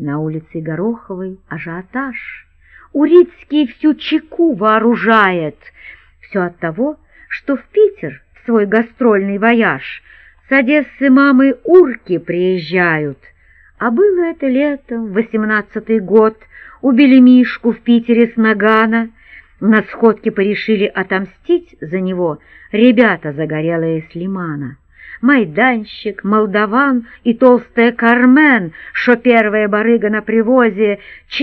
На улице Гороховой ажиотаж. Урицкий всю чеку вооружает. Все от того, что в Питер в свой гастрольный вояж с Одессы мамы урки приезжают. А было это летом, 18-й год, убили Мишку в Питере с нагана. На сходке порешили отомстить за него ребята загорелые с Лимана. Майданщик, молдаван и толстая Кармен, шо первая барыга на привозе,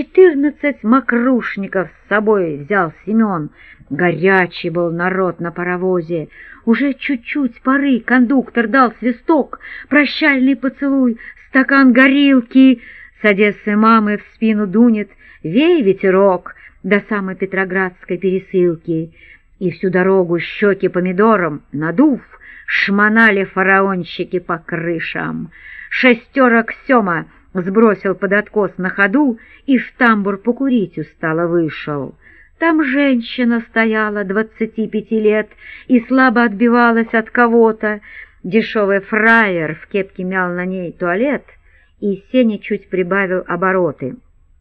14 мокрушников с собой взял Семен. Горячий был народ на паровозе. Уже чуть-чуть поры кондуктор дал свисток, прощальный поцелуй, стакан горилки. С Одессы мамы в спину дунет вей ветерок до самой Петроградской пересылки. И всю дорогу щеки помидором надув, шмонали фараонщики по крышам. Шестерок Сема сбросил под откос на ходу и в тамбур покурить устало вышел. Там женщина стояла 25 лет и слабо отбивалась от кого-то. Дешевый фраер в кепке мял на ней туалет, и Сеня чуть прибавил обороты.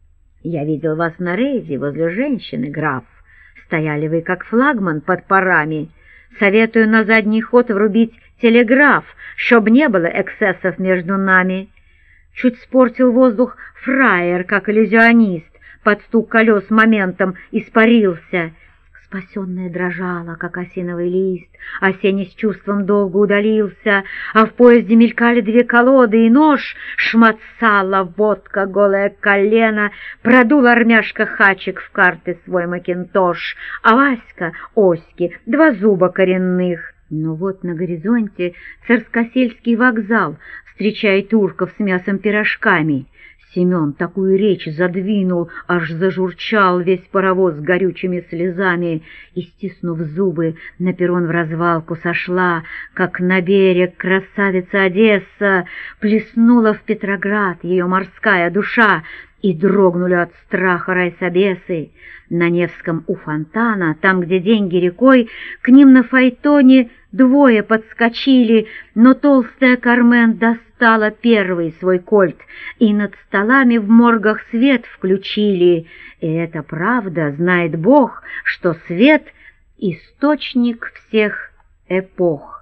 «Я видел вас на рейде возле женщины, граф. Стояли вы как флагман под парами. Советую на задний ход врубить телеграф, чтоб не было эксцессов между нами». Чуть спортил воздух фраер, как иллюзионист, под стук колес моментом испарился. Спасенная дрожала, как осиновый лист, а Сеня с чувством долго удалился, а в поезде мелькали две колоды, и нож шмацала водка, голое колено, продул армяшка Хачик в карты свой макинтош, а Васька — Оськи, два зуба коренных. Но вот на горизонте Царскосельский вокзал встречает турков с мясом-пирожками. Семен такую речь задвинул, аж зажурчал весь паровоз с горючими слезами, и, стиснув зубы, на перрон в развалку сошла, как на берег красавица Одесса, плеснула в Петроград ее морская душа, и дрогнули от страха райсобесы. На Невском у фонтана, там, где деньги рекой, к ним на фаэтоне двое подскочили, но толстая Кармен достала первый свой кольт, и над столами в моргах свет включили. И это правда, знает Бог, что свет — источник всех эпох.